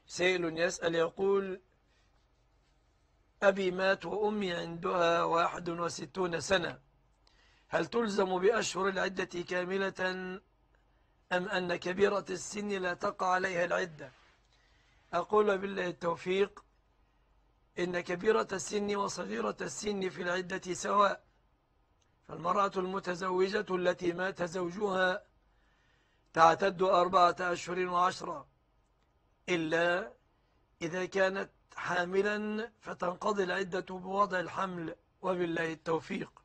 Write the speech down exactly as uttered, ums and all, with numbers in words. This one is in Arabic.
سائل يسأل يقول: أبي مات وأمي عندها واحد وستون سنة، هل تلزم بأشهر العدة كاملة أم أن كبيرة السن لا تقع عليها العدة؟ أقول بالله التوفيق: إن كبيرة السن وصغيرة السن في العدة سواء. فالمرأة المتزوجة التي مات زوجها تعتد أربعة أشهر وعشرة، إلا إذا كانت حاملا فتنقضي العدة بوضع الحمل، وبالله التوفيق.